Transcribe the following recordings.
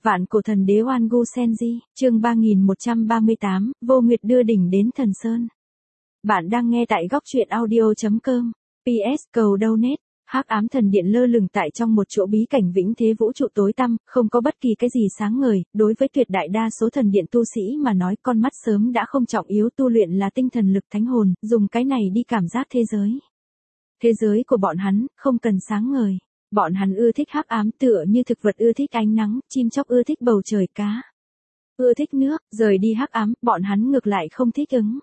Vạn cổ thần đế Oan Gu Senji, chương 3138, Vô Nguyệt đưa đỉnh đến Thần Sơn. Bạn đang nghe tại góc truyện audio.com. PS cầu donate. Hắc ám thần điện lơ lửng tại trong một chỗ bí cảnh vĩnh thế vũ trụ tối tăm, không có bất kỳ cái gì sáng ngời. Đối với tuyệt đại đa số thần điện tu sĩ mà nói, con mắt sớm đã không trọng yếu, tu luyện là tinh thần lực thánh hồn, dùng cái này đi cảm giác thế giới. Thế giới của bọn hắn không cần sáng ngời. Bọn hắn ưa thích hắc ám, tựa như thực vật ưa thích ánh nắng, chim chóc ưa thích bầu trời, cá ưa thích nước. Rời đi hắc ám, bọn hắn ngược lại không thích ứng.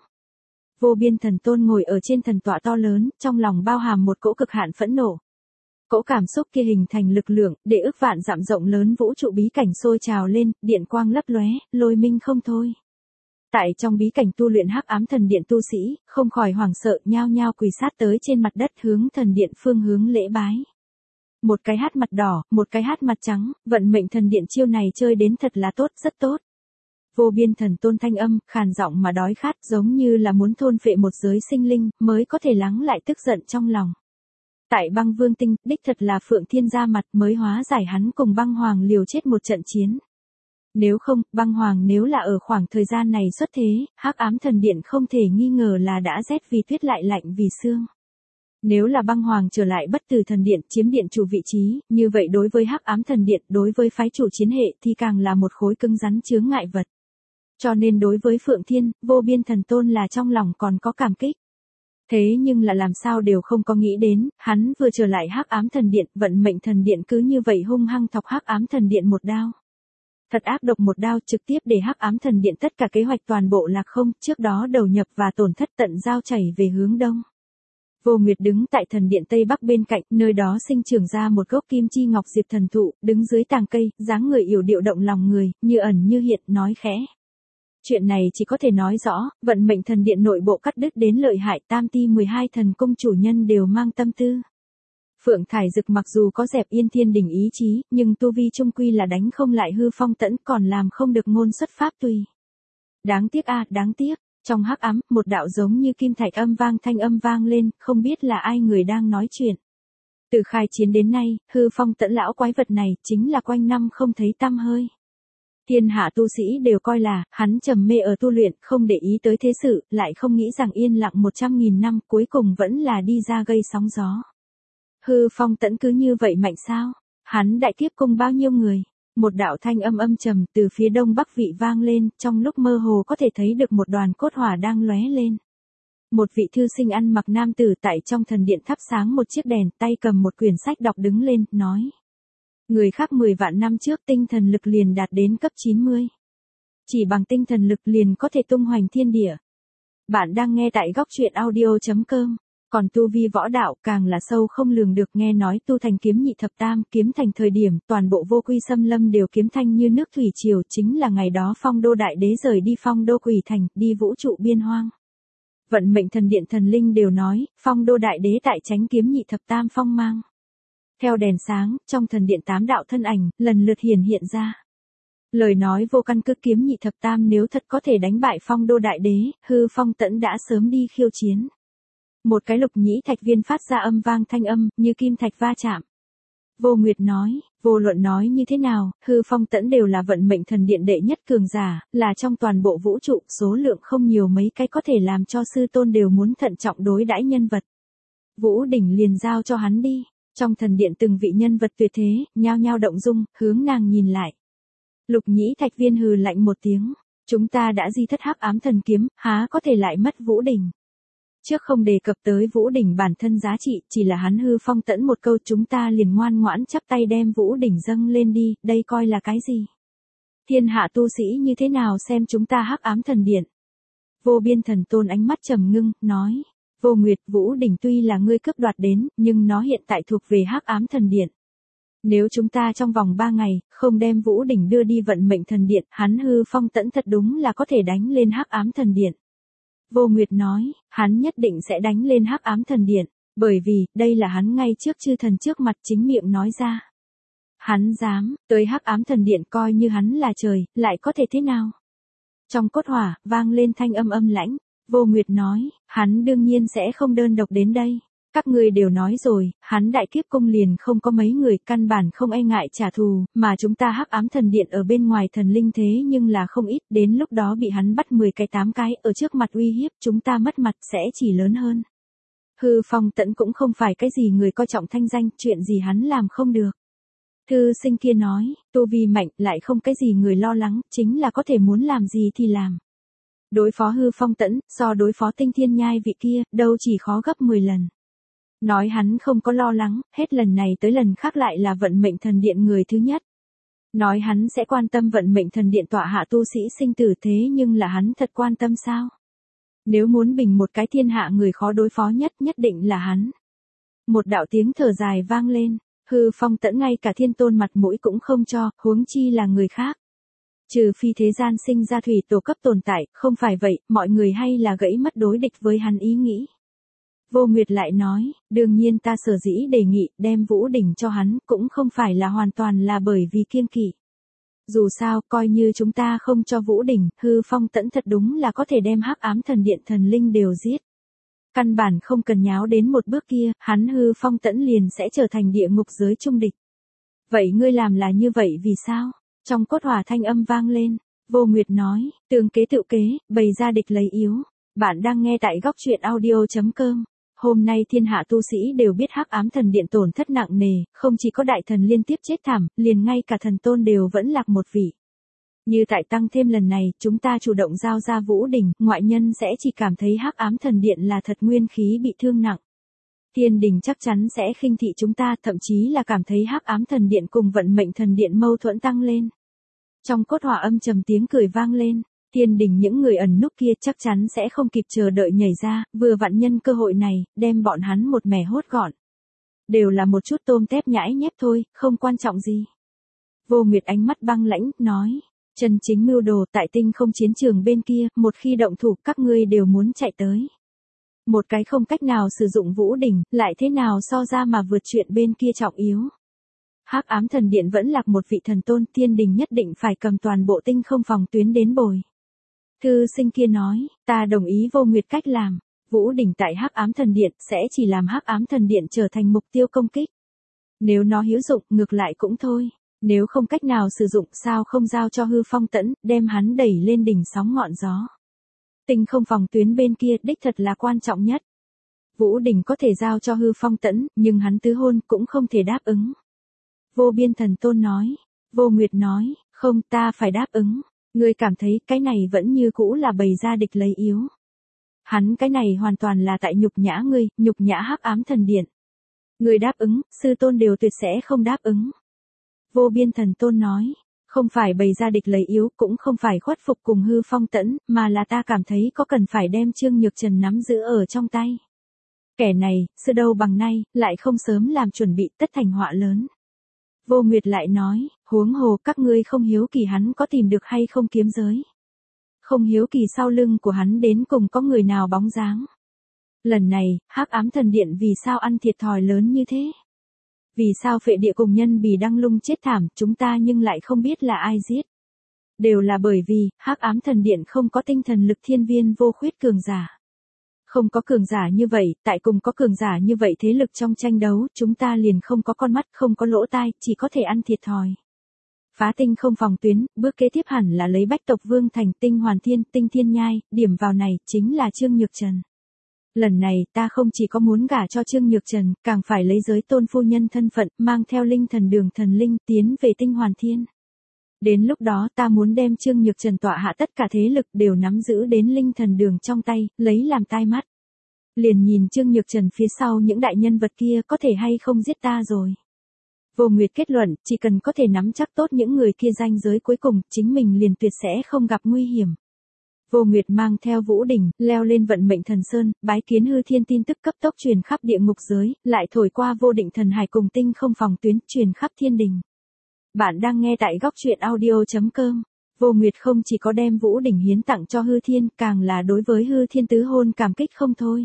Vô biên thần tôn ngồi ở trên thần tọa to lớn, trong lòng bao hàm một cỗ cực hạn phẫn nộ. Cỗ cảm xúc kia hình thành lực lượng, để ức vạn dặm rộng lớn vũ trụ bí cảnh sôi trào lên, điện quang lấp lóe, lôi minh không thôi. Tại trong bí cảnh tu luyện hắc ám thần điện tu sĩ, không khỏi hoảng sợ, nhao nhao quỳ sát tới trên mặt đất hướng thần điện phương hướng lễ bái. Một cái hát mặt đỏ, một cái hát mặt trắng, vận mệnh thần điện chiêu này chơi đến thật là tốt, rất tốt. Vô biên thần tôn thanh âm, khàn giọng mà đói khát, giống như là muốn thôn phệ một giới sinh linh, mới có thể lắng lại tức giận trong lòng. Tại băng vương tinh, đích thật là Phượng Thiên ra mặt mới hóa giải hắn cùng băng hoàng liều chết một trận chiến. Nếu không, băng hoàng nếu là ở khoảng thời gian này xuất thế, hắc ám thần điện không thể nghi ngờ là đã rét vì tuyết lại lạnh vì xương. Nếu là băng hoàng trở lại bất tử thần điện, chiếm điện chủ vị trí, như vậy đối với hắc ám thần điện, đối với phái chủ chiến hệ thì càng là một khối cứng rắn chướng ngại vật. Cho nên đối với Phượng Thiên, vô biên thần tôn là trong lòng còn có cảm kích. Thế nhưng là làm sao đều không có nghĩ đến, hắn vừa trở lại hắc ám thần điện, vận mệnh thần điện cứ như vậy hung hăng thọc hắc ám thần điện một đao. Thật ác độc một đao, trực tiếp để hắc ám thần điện tất cả kế hoạch toàn bộ lạc không, trước đó đầu nhập và tổn thất tận giao chảy về hướng đông. Vô Nguyệt đứng tại thần điện Tây Bắc bên cạnh, nơi đó sinh trưởng ra một gốc kim chi ngọc diệp thần thụ, đứng dưới tàng cây, dáng người yểu điệu động lòng người, như ẩn như hiện, nói khẽ. Chuyện này chỉ có thể nói rõ, vận mệnh thần điện nội bộ cắt đứt đến lợi hại, tam ti 12 thần cung chủ nhân đều mang tâm tư. Phượng Thải Dực mặc dù có dẹp Yên Thiên Đỉnh ý chí, nhưng tu vi trung quy là đánh không lại Hư Phong Tẫn, còn làm không được ngôn xuất pháp tùy. Đáng tiếc a, đáng tiếc. Trong hắc ám, một đạo giống như kim thạch thanh âm vang lên, không biết là ai người đang nói chuyện. Từ khai chiến đến nay, Hư Phong Tẫn lão quái vật này chính là quanh năm không thấy tăm hơi. Thiên hạ tu sĩ đều coi là hắn trầm mê ở tu luyện, không để ý tới thế sự, lại không nghĩ rằng yên lặng 100.000 năm cuối cùng vẫn là đi ra gây sóng gió. Hư Phong Tẫn cứ như vậy mạnh sao? Hắn đại kiếp cùng bao nhiêu người? Một đạo thanh âm trầm từ phía đông bắc vị vang lên, trong lúc mơ hồ có thể thấy được một đoàn cốt hỏa đang lóe lên. Một vị thư sinh ăn mặc nam tử tại trong thần điện thắp sáng một chiếc đèn, tay cầm một quyển sách đọc đứng lên, nói. Người khác 10 vạn năm trước tinh thần lực liền đạt đến cấp 90. Chỉ bằng tinh thần lực liền có thể tung hoành thiên địa. Bạn đang nghe tại góc truyện audio.com. Còn tu vi võ đạo càng là sâu không lường được, nghe nói tu thành kiếm nhị thập tam, kiếm thành thời điểm, toàn bộ vô quy xâm lâm đều kiếm thanh như nước thủy triều, chính là ngày đó Phong Đô Đại Đế rời đi Phong Đô Quỷ Thành, đi vũ trụ biên hoang. Vận mệnh thần điện thần linh đều nói, Phong Đô Đại Đế tại tránh kiếm nhị thập tam phong mang. Theo đèn sáng, trong thần điện 8 đạo thân ảnh, lần lượt hiện ra. Lời nói vô căn cứ, kiếm nhị thập tam nếu thật có thể đánh bại Phong Đô Đại Đế, Hư Phong Tẫn đã sớm đi khiêu chiến. Một cái lục nhĩ thạch viên phát ra thanh âm, như kim thạch va chạm. Vô Nguyệt nói, vô luận nói như thế nào, Hư Phong Tẫn đều là vận mệnh thần điện đệ nhất cường giả, là trong toàn bộ vũ trụ, số lượng không nhiều mấy cái có thể làm cho sư tôn đều muốn thận trọng đối đãi nhân vật. Vũ đỉnh liền giao cho hắn đi. Trong thần điện từng vị nhân vật tuyệt thế, nhao nhao động dung, hướng nàng nhìn lại. Lục nhĩ thạch viên hừ lạnh một tiếng, chúng ta đã di thất hắc ám thần kiếm, há có thể lại mất Vũ đỉnh. Trước không đề cập tới Vũ đỉnh bản thân giá trị, chỉ là hắn Hư Phong Tẫn một câu chúng ta liền ngoan ngoãn chắp tay đem Vũ đỉnh dâng lên đi, đây coi là cái gì? Thiên hạ tu sĩ như thế nào xem chúng ta hắc ám thần điện? Vô biên thần tôn ánh mắt trầm ngưng, nói. Vô Nguyệt, Vũ đỉnh tuy là ngươi cướp đoạt đến, nhưng nó hiện tại thuộc về hắc ám thần điện. Nếu chúng ta trong vòng 3 ngày, không đem Vũ đỉnh đưa đi vận mệnh thần điện, hắn Hư Phong Tẫn thật đúng là có thể đánh lên hắc ám thần điện. Vô Nguyệt nói, hắn nhất định sẽ đánh lên hắc ám thần điện, bởi vì, đây là hắn ngay trước chư thần trước mặt chính miệng nói ra. Hắn dám, tới hắc ám thần điện coi như hắn là trời, lại có thể thế nào? Trong cốt hỏa, vang lên thanh âm lãnh. Vô Nguyệt nói, hắn đương nhiên sẽ không đơn độc đến đây. Các ngươi đều nói rồi, hắn đại kiếp cung liền không có mấy người, căn bản không e ngại trả thù, mà chúng ta hắc ám thần điện ở bên ngoài thần linh thế nhưng là không ít, đến lúc đó bị hắn bắt 10 cái 8 cái, ở trước mặt uy hiếp chúng ta mất mặt sẽ chỉ lớn hơn. Hư Phong Tẫn cũng không phải cái gì người coi trọng thanh danh, chuyện gì hắn làm không được. Thư sinh kia nói, tu vi mạnh lại không cái gì người lo lắng, chính là có thể muốn làm gì thì làm. Đối phó Hư Phong Tẫn, so đối phó Tinh Thiên Nhai vị kia, đâu chỉ khó gấp 10 lần. Nói hắn không có lo lắng, hết lần này tới lần khác lại là vận mệnh thần điện người thứ nhất. Nói hắn sẽ quan tâm vận mệnh thần điện tọa hạ tu sĩ sinh tử thế nhưng là hắn thật quan tâm sao? Nếu muốn bình một cái thiên hạ người khó đối phó nhất định là hắn. Một đạo tiếng thở dài vang lên, Hư Phong Tẫn ngay cả thiên tôn mặt mũi cũng không cho, huống chi là người khác. Trừ phi thế gian sinh ra thủy tổ cấp tồn tại, không phải vậy, mọi người hay là gãy mất đối địch với hắn ý nghĩ. Vô Nguyệt lại nói, đương nhiên ta sở dĩ đề nghị đem Vũ Đỉnh cho hắn cũng không phải là hoàn toàn là bởi vì kiêng kỵ. Dù sao, coi như chúng ta không cho Vũ Đỉnh, Hư Phong Tẫn thật đúng là có thể đem hắc ám thần điện thần linh đều giết. Căn bản không cần nháo đến một bước kia, hắn Hư Phong Tẫn liền sẽ trở thành địa ngục giới trung địch. Vậy ngươi làm là như vậy vì sao? Trong cốt hỏa thanh âm vang lên, Vô Nguyệt nói, tương kế tự kế, bày ra địch lấy yếu. Bạn đang nghe tại góc truyện audio.com. Hôm nay thiên hạ tu sĩ đều biết hắc ám thần điện tổn thất nặng nề, không chỉ có đại thần liên tiếp chết thảm, liền ngay cả thần tôn đều vẫn lạc một vị. Như tại tăng thêm lần này, chúng ta chủ động giao ra Vũ Đỉnh, ngoại nhân sẽ chỉ cảm thấy hắc ám thần điện là thật nguyên khí bị thương nặng. Thiên đình chắc chắn sẽ khinh thị chúng ta, thậm chí là cảm thấy hắc ám thần điện cùng vận mệnh thần điện mâu thuẫn tăng lên. Trong cốt hỏa âm trầm tiếng cười vang lên. Thiên đình những người ẩn núp kia chắc chắn sẽ không kịp chờ đợi nhảy ra, vừa vặn nhân cơ hội này, đem bọn hắn một mẻ hốt gọn. Đều là một chút tôm tép nhãi nhép thôi, không quan trọng gì. Vô Nguyệt ánh mắt băng lãnh, nói, chân chính mưu đồ tại tinh không chiến trường bên kia, một khi động thủ các ngươi đều muốn chạy tới. Một cái không cách nào sử dụng Vũ Đỉnh, lại thế nào so ra mà vượt chuyện bên kia trọng yếu. Hắc ám thần điện vẫn lạc một vị thần tôn, Thiên đình nhất định phải cầm toàn bộ tinh không phòng tuyến đến bồi. Thư sinh kia nói, ta đồng ý Vô Nguyệt cách làm, Vũ Đỉnh tại hắc ám thần điện sẽ chỉ làm hắc ám thần điện trở thành mục tiêu công kích. Nếu nó hữu dụng, ngược lại cũng thôi, nếu không cách nào sử dụng sao không giao cho Hư Phong Tẫn, đem hắn đẩy lên đỉnh sóng ngọn gió. Tinh không phòng tuyến bên kia đích thật là quan trọng nhất. Vũ Đỉnh có thể giao cho Hư Phong Tẫn, nhưng hắn tứ hôn cũng không thể đáp ứng. Vô Biên Thần Tôn nói, Vô Nguyệt nói, không ta phải đáp ứng. Ngươi cảm thấy cái này vẫn như cũ là bày ra địch lấy yếu. Hắn cái này hoàn toàn là tại nhục nhã ngươi, nhục nhã hắc ám thần điện. Ngươi đáp ứng, sư tôn đều tuyệt sẽ không đáp ứng. Vô Biên Thần Tôn nói, không phải bày ra địch lấy yếu, cũng không phải khuất phục cùng Hư Phong Tẫn, mà là ta cảm thấy có cần phải đem Trương Nhược Trần nắm giữ ở trong tay. Kẻ này, xưa đâu bằng nay, lại không sớm làm chuẩn bị tất thành họa lớn. Vô Nguyệt lại nói, huống hồ các ngươi không hiếu kỳ hắn có tìm được hay không kiếm giới. Không hiếu kỳ sau lưng của hắn đến cùng có người nào bóng dáng. Lần này, hắc ám thần điện vì sao ăn thiệt thòi lớn như thế? Vì sao phệ địa cùng nhân bì đăng lung chết thảm, chúng ta nhưng lại không biết là ai giết. Đều là bởi vì, hắc ám thần điện không có tinh thần lực thiên viên vô khuyết cường giả. Không có cường giả như vậy, tại cùng có cường giả như vậy thế lực trong tranh đấu, chúng ta liền không có con mắt, không có lỗ tai, chỉ có thể ăn thiệt thòi. Phá tinh không phòng tuyến, bước kế tiếp hẳn là lấy Bách Tộc Vương thành Tinh Hoàn Thiên, Tinh Thiên Nhai, điểm vào này, chính là Trương Nhược Trần. Lần này, ta không chỉ có muốn gả cho Trương Nhược Trần, càng phải lấy giới tôn phu nhân thân phận, mang theo linh thần đường thần linh, tiến về Tinh Hoàn Thiên. Đến lúc đó ta muốn đem Trương Nhược Trần tọa hạ tất cả thế lực đều nắm giữ đến linh thần đường trong tay, lấy làm tai mắt. Liền nhìn Trương Nhược Trần phía sau những đại nhân vật kia có thể hay không giết ta rồi. Vô Nguyệt kết luận, chỉ cần có thể nắm chắc tốt những người kia ranh giới cuối cùng, chính mình liền tuyệt sẽ không gặp nguy hiểm. Vô Nguyệt mang theo Vũ Đỉnh, leo lên vận mệnh thần sơn, bái kiến Hư Thiên tin tức cấp tốc truyền khắp địa ngục giới, lại thổi qua Vô Định thần hải cùng tinh không phòng tuyến, truyền khắp thiên đình. Bạn đang nghe tại góc truyện audio.com. Vô Nguyệt không chỉ có đem Vũ Đỉnh hiến tặng cho Hư Thiên, càng là đối với Hư Thiên tứ hôn cảm kích không thôi.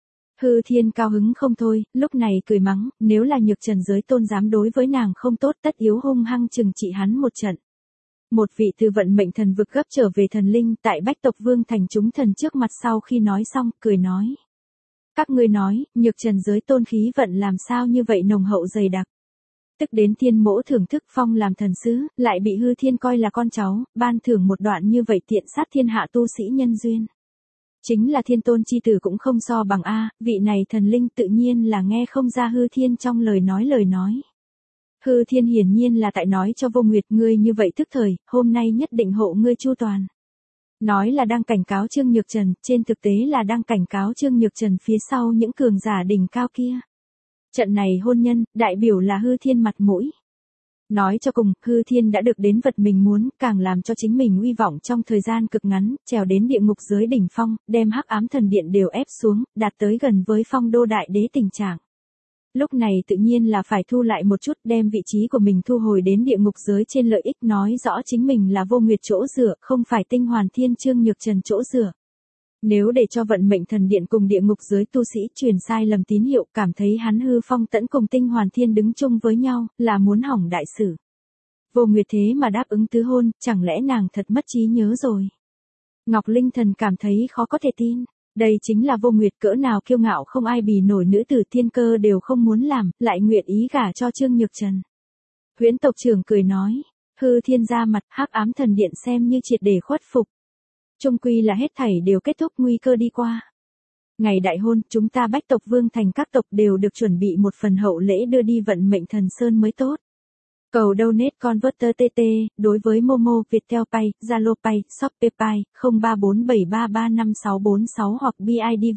Hư Thiên cao hứng không thôi, lúc này cười mắng, nếu là Nhược Trần giới tôn dám đối với nàng không tốt tất yếu hung hăng trừng trị hắn một trận. Một vị từ vận mệnh thần vực gấp trở về thần linh tại Bách Tộc Vương thành chúng thần trước mặt sau khi nói xong, cười nói. Các ngươi nói, Nhược Trần giới tôn khí vận làm sao như vậy nồng hậu dày đặc. Tức đến thiên mỗ thưởng thức phong làm thần sứ, lại bị hư thiên coi là con cháu, ban thưởng một đoạn như vậy tiện sát thiên hạ tu sĩ nhân duyên. Chính là thiên tôn chi tử cũng không so bằng A, vị này thần linh tự nhiên là nghe không ra hư thiên trong lời nói. Hư thiên hiển nhiên là tại nói cho Vô Nguyệt ngươi như vậy thức thời, hôm nay nhất định hộ ngươi chu toàn. Nói là đang cảnh cáo Trương Nhược Trần, trên thực tế là đang cảnh cáo Trương Nhược Trần phía sau những cường giả đỉnh cao kia. Trận này hôn nhân, đại biểu là hư thiên mặt mũi. Nói cho cùng, hư thiên đã được đến vật mình muốn, càng làm cho chính mình uy vọng trong thời gian cực ngắn, trèo đến địa ngục giới đỉnh phong, đem hắc ám thần điện đều ép xuống, đạt tới gần với phong đô đại đế tình trạng. Lúc này tự nhiên là phải thu lại một chút, đem vị trí của mình thu hồi đến địa ngục giới trên lợi ích, nói rõ chính mình là Vô Nguyệt chỗ dựa, không phải Tinh Hoàn Thiên Trương Nhược Trần chỗ dựa. Nếu để cho vận mệnh thần điện cùng địa ngục giới tu sĩ truyền sai lầm tín hiệu, cảm thấy hắn hư phong tẫn cùng Tinh Hoàn Thiên đứng chung với nhau, là muốn hỏng đại sự. Vô Nguyệt thế mà đáp ứng tứ hôn, chẳng lẽ nàng thật mất trí nhớ rồi. Ngọc Linh Thần cảm thấy khó có thể tin. Đây chính là Vô Nguyệt cỡ nào kiêu ngạo không ai bì nổi nữ tử thiên cơ đều không muốn làm, lại nguyện ý gả cho Trương Nhược Trần. Huyễn tộc trưởng cười nói, hư thiên ra mặt, hắc ám thần điện xem như triệt để khuất phục. Chung quy là hết thảy đều kết thúc, nguy cơ đi qua. Ngày đại hôn, chúng ta Bách tộc Vương thành các tộc đều được chuẩn bị một phần hậu lễ đưa đi vận mệnh thần sơn mới tốt. Cầu donate converter TT, đối với Momo, Viettel Pay, Zalo Pay, Shopee Pay, 0347335646 hoặc BIDV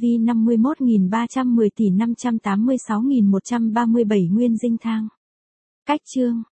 51310 tỷ 586.137 nguyên dinh thang. Cách chương